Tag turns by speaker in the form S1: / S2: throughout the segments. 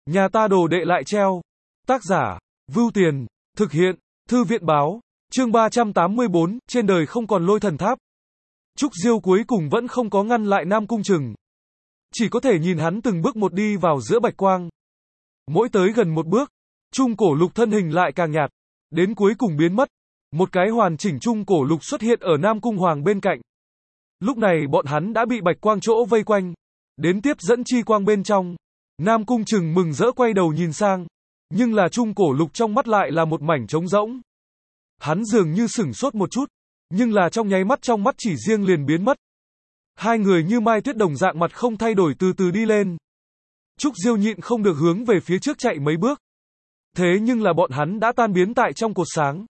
S1: Nhà ta đồ đệ lại treo. Tác giả, Vưu Tiền, thực hiện, Thư viện báo, chương 384, trên đời không còn lôi thần tháp. Trúc Diêu cuối cùng vẫn không có ngăn lại Nam Cung Trừng. Chỉ có thể nhìn hắn từng bước một đi vào giữa bạch quang. Mỗi tới gần một bước, trung cổ lục thân hình lại càng nhạt, đến cuối cùng biến mất. Một cái hoàn chỉnh trung cổ lục xuất hiện ở Nam Cung Hoàng bên cạnh. Lúc này bọn hắn đã bị bạch quang chỗ vây quanh, đến tiếp dẫn chi quang bên trong. Nam Cung Trừng mừng rỡ quay đầu nhìn sang, nhưng là trung cổ lục trong mắt lại là một mảnh trống rỗng. Hắn dường như sửng sốt một chút, nhưng là trong nháy mắt trong mắt chỉ riêng liền biến mất. Hai người như Mai Tuyết đồng dạng mặt không thay đổi từ từ đi lên. Trúc Diêu nhịn không được hướng về phía trước chạy mấy bước. Thế nhưng là bọn hắn đã tan biến tại trong cột sáng.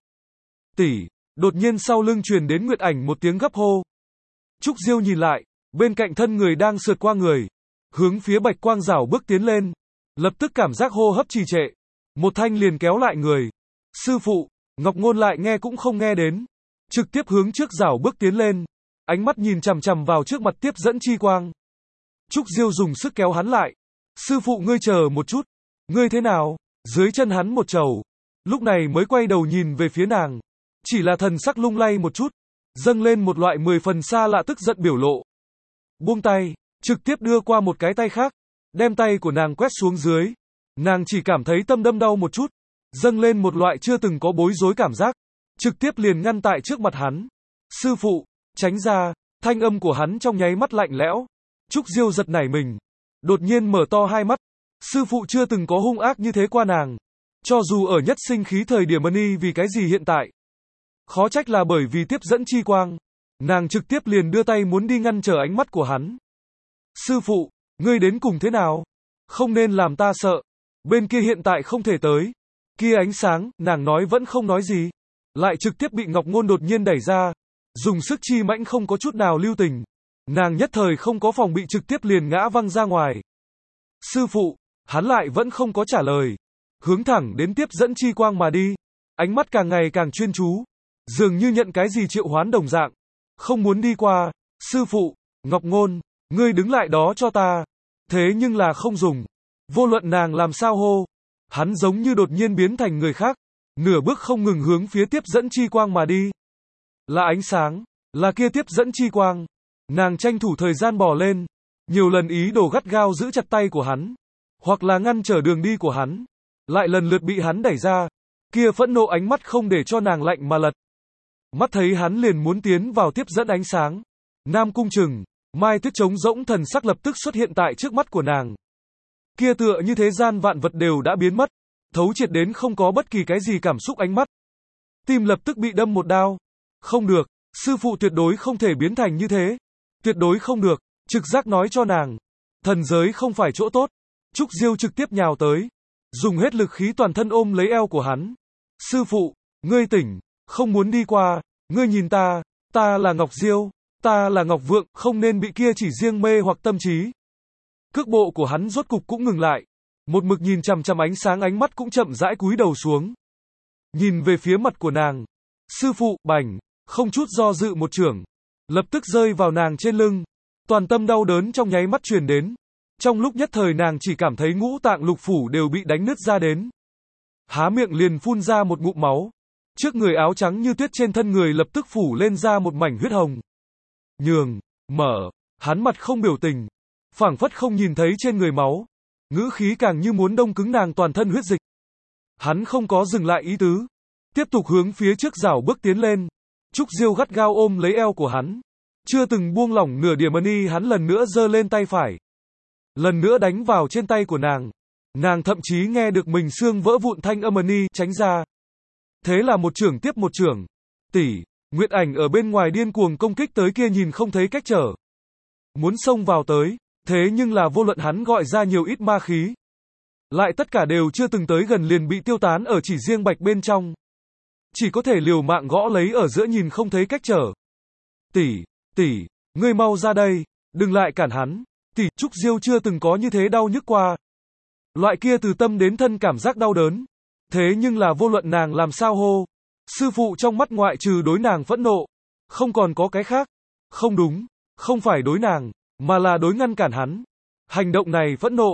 S1: Tỷ, đột nhiên sau lưng truyền đến Nguyệt Ảnh một tiếng gấp hô. Trúc Diêu nhìn lại, bên cạnh thân người đang sượt qua người, hướng phía bạch quang rảo bước tiến lên. Lập tức cảm giác hô hấp trì trệ. Một thanh liền kéo lại người. Sư phụ, Ngọc Ngôn lại nghe cũng không nghe đến. Trực tiếp hướng trước rảo bước tiến lên. Ánh mắt nhìn chằm chằm vào trước mặt tiếp dẫn chi quang. Trúc Diêu dùng sức kéo hắn lại. Sư phụ ngươi chờ một chút. Ngươi thế nào? Dưới chân hắn một trầu. Lúc này mới quay đầu nhìn về phía nàng. Chỉ là thần sắc lung lay một chút. Dâng lên một loại 10 phần xa lạ tức giận biểu lộ. Buông tay, trực tiếp đưa qua một cái tay khác. Đem tay của nàng quét xuống dưới. Nàng chỉ cảm thấy tâm đâm đau một chút. Dâng lên một loại chưa từng có bối rối cảm giác. Trực tiếp liền ngăn tại trước mặt hắn. Sư phụ, tránh ra. Thanh âm của hắn trong nháy mắt lạnh lẽo. Trúc Diêu giật nảy mình. Đột nhiên mở to hai mắt. Sư phụ chưa từng có hung ác như thế qua nàng. Cho dù ở nhất sinh khí thời điểm y vì cái gì hiện tại. Khó trách là bởi vì tiếp dẫn chi quang. Nàng trực tiếp liền đưa tay muốn đi ngăn trở ánh mắt của hắn. Sư phụ, ngươi đến cùng thế nào? Không nên làm ta sợ. Bên kia hiện tại không thể tới. Kia ánh sáng, nàng nói vẫn không nói gì. Lại trực tiếp bị Ngọc Ngôn đột nhiên đẩy ra. Dùng sức chi mãnh không có chút nào lưu tình. Nàng nhất thời không có phòng bị trực tiếp liền ngã văng ra ngoài. Sư phụ, hắn lại vẫn không có trả lời. Hướng thẳng đến tiếp dẫn chi quang mà đi. Ánh mắt càng ngày càng chuyên chú. Dường như nhận cái gì triệu hoán đồng dạng. Không muốn đi qua. Sư phụ, Ngọc Ngôn, ngươi đứng lại đó cho ta. Thế nhưng là không dùng. Vô luận nàng làm sao hô. Hắn giống như đột nhiên biến thành người khác. Nửa bước không ngừng hướng phía tiếp dẫn chi quang mà đi. Là ánh sáng. Là kia tiếp dẫn chi quang. Nàng tranh thủ thời gian bò lên. Nhiều lần ý đồ gắt gao giữ chặt tay của hắn. Hoặc là ngăn trở đường đi của hắn. Lại lần lượt bị hắn đẩy ra. Kia phẫn nộ ánh mắt không để cho nàng lạnh mà lật. Mắt thấy hắn liền muốn tiến vào tiếp dẫn ánh sáng. Nam Cung Trừng, Mai Tuyết trống rỗng thần sắc lập tức xuất hiện tại trước mắt của nàng. Kia tựa như thế gian vạn vật đều đã biến mất. Thấu triệt đến không có bất kỳ cái gì cảm xúc ánh mắt. Tim lập tức bị đâm một đao. Không được, sư phụ tuyệt đối không thể biến thành như thế. Tuyệt đối không được, trực giác nói cho nàng. Thần giới không phải chỗ tốt. Trúc Diêu trực tiếp nhào tới. Dùng hết lực khí toàn thân ôm lấy eo của hắn. Sư phụ, ngươi tỉnh, không muốn đi qua, ngươi nhìn ta, ta là Ngọc Diêu, ta là Ngọc Vượng, không nên bị kia chỉ riêng mê hoặc tâm trí. Cước bộ của hắn rốt cục cũng ngừng lại. Một mực nhìn chằm chằm ánh sáng ánh mắt cũng chậm rãi cúi đầu xuống. Nhìn về phía mặt của nàng. Sư phụ, bành, không chút do dự một chưởng. Lập tức rơi vào nàng trên lưng. Toàn tâm đau đớn trong nháy mắt truyền đến. Trong lúc nhất thời nàng chỉ cảm thấy ngũ tạng lục phủ đều bị đánh nứt ra đến. Há miệng liền phun ra một ngụm máu. Trước người áo trắng như tuyết trên thân người lập tức phủ lên ra một mảnh huyết hồng. Nhường, mở, hắn mặt không biểu tình. Phảng phất không nhìn thấy trên người máu. Ngữ khí càng như muốn đông cứng nàng toàn thân huyết dịch. Hắn không có dừng lại ý tứ. Tiếp tục hướng phía trước rảo bước tiến lên. Trúc Diêu gắt gao ôm lấy eo của hắn. Chưa từng buông lỏng nửa điểm hắn lần nữa giơ lên tay phải. Lần nữa đánh vào trên tay của nàng. Nàng thậm chí nghe được mình xương vỡ vụn thanh âm tránh ra. Thế là một chưởng tiếp một chưởng. Tỷ, Nguyệt Ảnh ở bên ngoài điên cuồng công kích tới kia nhìn không thấy cách trở. Muốn xông vào tới. Thế nhưng là vô luận hắn gọi ra nhiều ít ma khí. Lại tất cả đều chưa từng tới gần liền bị tiêu tán ở chỉ riêng bạch bên trong. Chỉ có thể liều mạng gõ lấy ở giữa nhìn không thấy cách trở. Tỷ, ngươi mau ra đây, đừng lại cản hắn. Tỷ, Trúc Diêu chưa từng có như thế đau nhức qua. Loại kia từ tâm đến thân cảm giác đau đớn. Thế nhưng là vô luận nàng làm sao hô. Sư phụ trong mắt ngoại trừ đối nàng phẫn nộ. Không còn có cái khác. Không đúng, không phải đối nàng, mà là đối ngăn cản hắn. Hành động này phẫn nộ.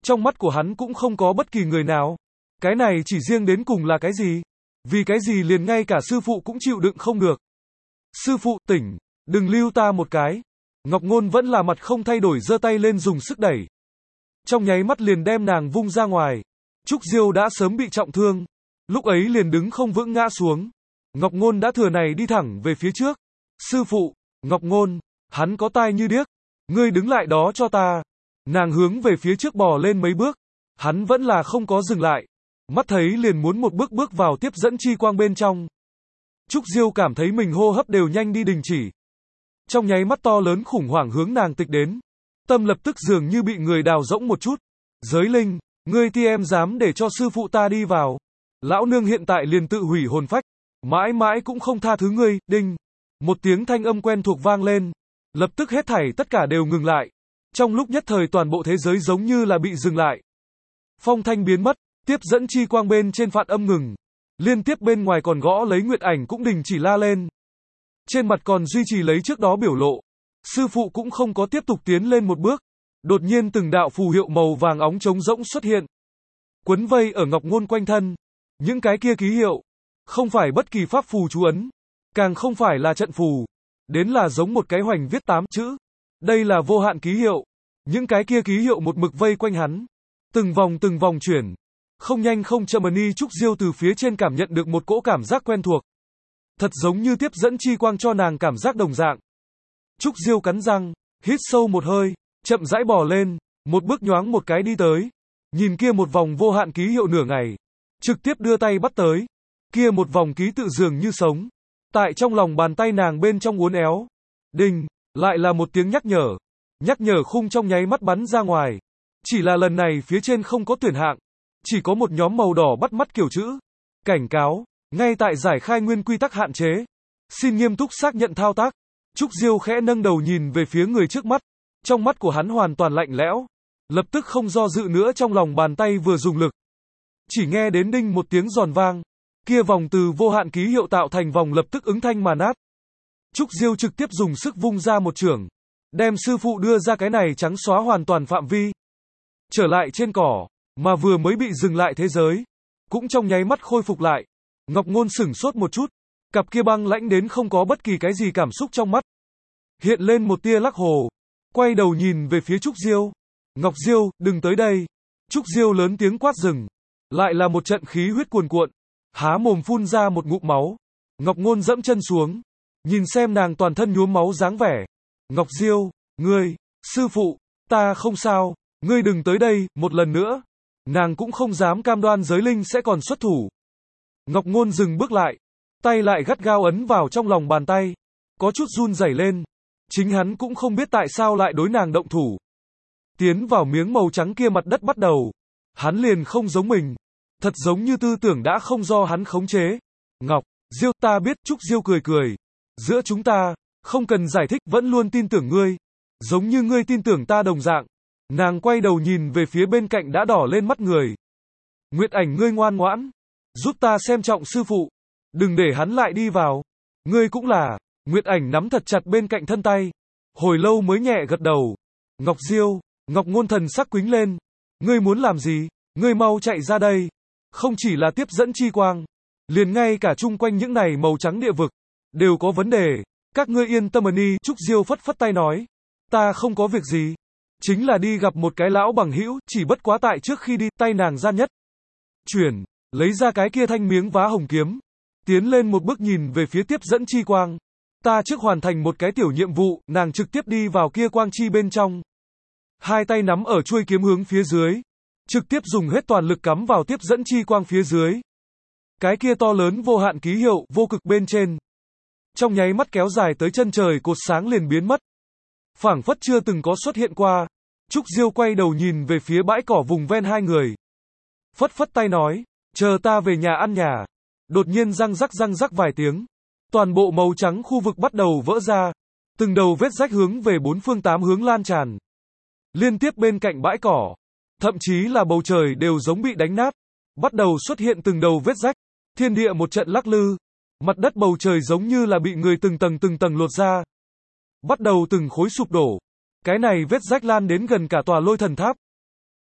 S1: Trong mắt của hắn cũng không có bất kỳ người nào. Cái này chỉ riêng đến cùng là cái gì? Vì cái gì liền ngay cả sư phụ cũng chịu đựng không được. Sư phụ, tỉnh, đừng lưu ta một cái. Ngọc Ngôn vẫn là mặt không thay đổi giơ tay lên dùng sức đẩy. Trong nháy mắt liền đem nàng vung ra ngoài. Trúc Diêu đã sớm bị trọng thương. Lúc ấy liền đứng không vững ngã xuống. Ngọc Ngôn đã thừa này đi thẳng về phía trước. Sư phụ, Ngọc Ngôn, hắn có tai như điếc. Ngươi đứng lại đó cho ta. Nàng hướng về phía trước bò lên mấy bước. Hắn vẫn là không có dừng lại. Mắt thấy liền muốn một bước bước vào tiếp dẫn chi quang bên trong. Trúc Diêu cảm thấy mình hô hấp đều nhanh đi đình chỉ. Trong nháy mắt to lớn khủng hoảng hướng nàng tịch đến. Tâm lập tức dường như bị người đào rỗng một chút. Giới linh, ngươi ti em dám để cho sư phụ ta đi vào. Lão nương hiện tại liền tự hủy hồn phách. Mãi mãi cũng không tha thứ ngươi, đinh. Một tiếng thanh âm quen thuộc vang lên. Lập tức hết thảy tất cả đều ngừng lại. Trong lúc nhất thời toàn bộ thế giới giống như là bị dừng lại. Phong thanh biến mất, tiếp dẫn chi quang bên trên phạn âm ngừng. Liên tiếp bên ngoài còn gõ lấy Nguyệt Ảnh cũng đình chỉ la lên. Trên mặt còn duy trì lấy trước đó biểu lộ. Sư phụ cũng không có tiếp tục tiến lên một bước. Đột nhiên từng đạo phù hiệu màu vàng óng trống rỗng xuất hiện. Quấn vây ở Ngọc Ngôn quanh thân. Những cái kia ký hiệu. Không phải bất kỳ pháp phù chú ấn. Càng không phải là trận phù. Đến là giống một cái hoành viết 8 chữ. Đây là vô hạn ký hiệu. Những cái kia ký hiệu một mực vây quanh hắn. Từng vòng chuyển. Không nhanh không chậm Ni Trúc Diêu từ phía trên cảm nhận được một cỗ cảm giác quen thuộc. Thật giống như tiếp dẫn chi quang cho nàng cảm giác đồng dạng. Trúc Diêu cắn răng, hít sâu một hơi, chậm rãi bò lên, một bước nhoáng một cái đi tới. Nhìn kia một vòng vô hạn ký hiệu nửa ngày. Trực tiếp đưa tay bắt tới. Kia một vòng ký tự dường như sống. Tại trong lòng bàn tay nàng bên trong uốn éo. Đinh, lại là một tiếng nhắc nhở. Nhắc nhở khung trong nháy mắt bắn ra ngoài. Chỉ là lần này phía trên không có tuyển hạng. Chỉ có một nhóm màu đỏ bắt mắt kiểu chữ. Cảnh cáo, ngay tại giải khai nguyên quy tắc hạn chế. Xin nghiêm túc xác nhận thao tác. Trúc Diêu khẽ nâng đầu nhìn về phía người trước mắt. Trong mắt của hắn hoàn toàn lạnh lẽo. Lập tức không do dự nữa trong lòng bàn tay vừa dùng lực. Chỉ nghe đến đinh một tiếng giòn vang. Kia vòng từ vô hạn ký hiệu tạo thành vòng lập tức ứng thanh mà nát. Trúc Diêu trực tiếp dùng sức vung ra một chưởng. Đem sư phụ đưa ra cái này trắng xóa hoàn toàn phạm vi. Trở lại trên cỏ. Mà vừa mới bị dừng lại thế giới. Cũng trong nháy mắt khôi phục lại. Ngọc Ngôn sửng sốt một chút. Cặp kia băng lãnh đến không có bất kỳ cái gì cảm xúc trong mắt. Hiện lên một tia lắc hồ. Quay đầu nhìn về phía Trúc Diêu. Ngọc Diêu, đừng tới đây. Trúc Diêu lớn tiếng quát dừng. Lại là một trận khí huyết cuồn cuộn. Há mồm phun ra một ngụm máu. Ngọc Ngôn dẫm chân xuống. Nhìn xem nàng toàn thân nhuốm máu dáng vẻ. Ngọc Diêu, ngươi, sư phụ, ta không sao. Ngươi đừng tới đây, một lần nữa. Nàng cũng không dám cam đoan giới linh sẽ còn xuất thủ. Ngọc Ngôn dừng bước lại. Tay lại gắt gao ấn vào trong lòng bàn tay. Có chút run rẩy lên. Chính hắn cũng không biết tại sao lại đối nàng động thủ. Tiến vào miếng màu trắng kia mặt đất bắt đầu. Hắn liền không giống mình. Thật giống như tư tưởng đã không do hắn khống chế. Ngọc, Diêu, ta biết, Trúc Diêu cười cười. Giữa chúng ta, không cần giải thích, vẫn luôn tin tưởng ngươi. Giống như ngươi tin tưởng ta đồng dạng. Nàng quay đầu nhìn về phía bên cạnh đã đỏ lên mắt người. Nguyệt Ảnh, ngươi ngoan ngoãn. Giúp ta xem trọng sư phụ. Đừng để hắn lại đi vào. Ngươi cũng là. Nguyệt Ảnh nắm thật chặt bên cạnh thân tay. Hồi lâu mới nhẹ gật đầu. Ngọc Diêu, Ngọc Ngôn thần sắc quính lên. Ngươi muốn làm gì? Ngươi mau chạy ra đây. Không chỉ là tiếp dẫn chi quang. Liền ngay cả chung quanh những này màu trắng địa vực. Đều có vấn đề. Các ngươi yên tâm Ni. Trúc Diêu phất phất tay nói. Ta không có việc gì. Chính là đi gặp một cái lão bằng hữu, chỉ bất quá tại trước khi đi, tay nàng gian nhất. Chuyển, lấy ra cái kia thanh miếng vá hồng kiếm. Tiến lên một bước nhìn về phía tiếp dẫn chi quang. Ta trước hoàn thành một cái tiểu nhiệm vụ, nàng trực tiếp đi vào kia quang chi bên trong. Hai tay nắm ở chuôi kiếm hướng phía dưới. Trực tiếp dùng hết toàn lực cắm vào tiếp dẫn chi quang phía dưới. Cái kia to lớn vô hạn ký hiệu, vô cực bên trên. Trong nháy mắt kéo dài tới chân trời cột sáng liền biến mất. Phảng phất chưa từng có xuất hiện qua. Trúc Diêu quay đầu nhìn về phía bãi cỏ vùng ven hai người. Phất phất tay nói, chờ ta về nhà ăn nhà. Đột nhiên răng rắc vài tiếng. Toàn bộ màu trắng khu vực bắt đầu vỡ ra. Từng đầu vết rách hướng về bốn phương tám hướng lan tràn. Liên tiếp bên cạnh bãi cỏ. Thậm chí là bầu trời đều giống bị đánh nát. Bắt đầu xuất hiện từng đầu vết rách. Thiên địa một trận lắc lư. Mặt đất bầu trời giống như là bị người từng tầng lột ra. Bắt đầu từng khối sụp đổ. Cái này vết rách lan đến gần cả tòa lôi thần tháp.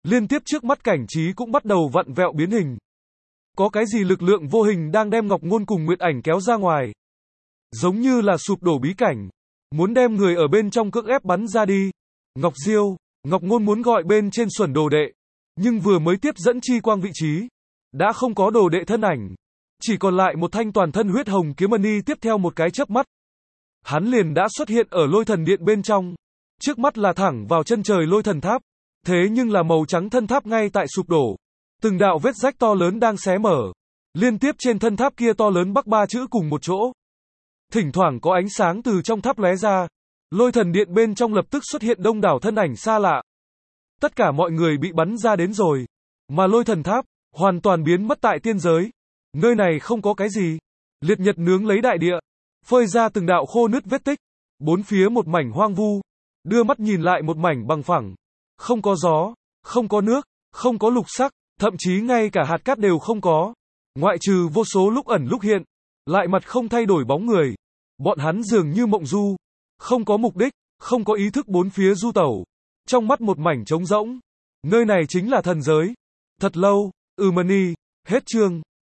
S1: Liên tiếp trước mắt cảnh trí cũng bắt đầu vặn vẹo biến hình. Có cái gì lực lượng vô hình đang đem Ngọc Ngôn cùng Nguyệt Ảnh kéo ra ngoài. Giống như là sụp đổ bí cảnh. Muốn đem người ở bên trong cưỡng ép bắn ra đi. Ngọc Diêu, Ngọc Ngôn muốn gọi bên trên xuẩn đồ đệ. Nhưng vừa mới tiếp dẫn chi quang vị trí. Đã không có đồ đệ thân ảnh. Chỉ còn lại một thanh toàn thân huyết hồng kiếm mani tiếp theo một cái chớp mắt. Hắn liền đã xuất hiện ở lôi thần điện bên trong. Trước mắt là thẳng vào chân trời lôi thần tháp. Thế nhưng là màu trắng thân tháp ngay tại sụp đổ. Từng đạo vết rách to lớn đang xé mở. Liên tiếp trên thân tháp kia to lớn bắc 3 chữ cùng một chỗ. Thỉnh thoảng có ánh sáng từ trong tháp lóe ra. Lôi thần điện bên trong lập tức xuất hiện đông đảo thân ảnh xa lạ. Tất cả mọi người bị bắn ra đến rồi. Mà lôi thần tháp, hoàn toàn biến mất tại tiên giới. Nơi này không có cái gì. Liệt nhật nướng lấy đại địa. Phơi ra từng đạo khô nứt vết tích. Bốn phía một mảnh hoang vu. Đưa mắt nhìn lại một mảnh bằng phẳng. Không có gió, không có nước, không có lục sắc, thậm chí ngay cả hạt cát đều không có. Ngoại trừ vô số lúc ẩn lúc hiện. Lại mặt không thay đổi bóng người. Bọn hắn dường như mộng du. Không có mục đích, không có ý thức bốn phía du tẩu. Trong mắt một mảnh trống rỗng. Nơi này chính là thần giới. Thật lâu, Mani, hết chương.